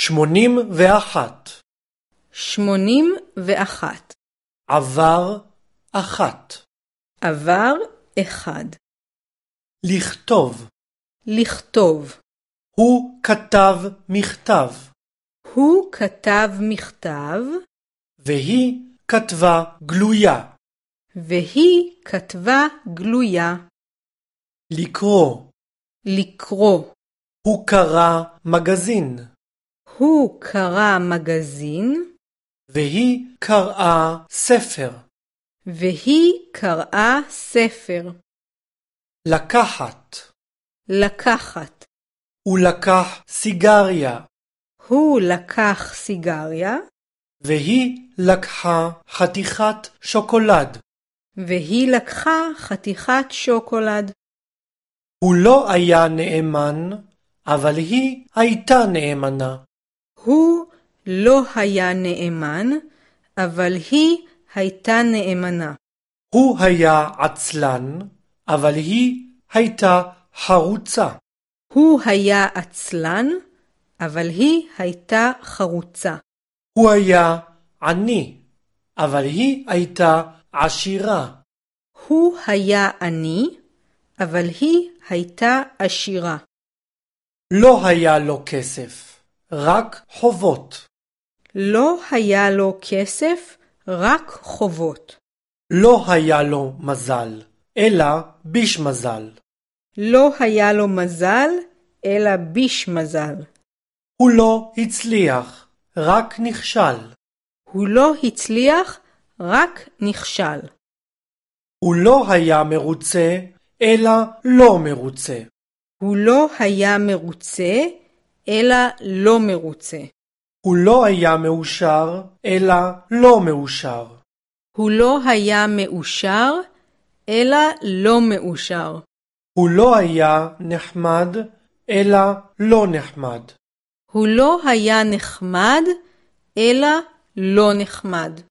81. 81. עבר 1. עבר 1. לכתוב. לכתוב. הוא כתב מכתב. הוא כתב מכתב. והיא כתבה גלויה. והיא כתבה גלויה. לקרוא. לקרוא. הוא קרא מגזין. הוא קרא מגזין. והיא קראה ספר. והיא קראה ספר. לקחת. לקחת. הוא לקח סיגריה. הוא לקח סיגריה. והיא לקחה חתיכת שוקולד. והיא לקחה חתיכת שוקולד. הוא לא היה נאמן, אבל היא הייתה נאמנה. הוא לא היה נאמן, אבל היא הייתה נאמנה. הוא היה עצלן, אבל היא הייתה חרוצה. הוא היה עצלן, אבל היא הייתה חרוצה. הוא היה עני, אבל היא הייתה עשירה. הוא היה עני, אבל היא הייתה עשירה. לא היה לו כסף, רק חובות. לא היה לו כסף, רק חובות. לא היה לו מזל, אלא ביש מזל. לא היה לו מזל, אלא ביש מזל. הוא לא הצליח, רק נכשל. הוא לא הצליח, רק נכשל. הוא לא היה מרוצה, אלא לא מרוצה. הוא לא היה מרוצה, אלא לא מרוצה. הוא לא היה מאושר, אלא לא מאושר. הוא לא היה מאושר, אלא לא מאושר. הוא לא היה נחמד, אלא לא נחמד. הוא לא היה נחמד, אלא לא נחמד.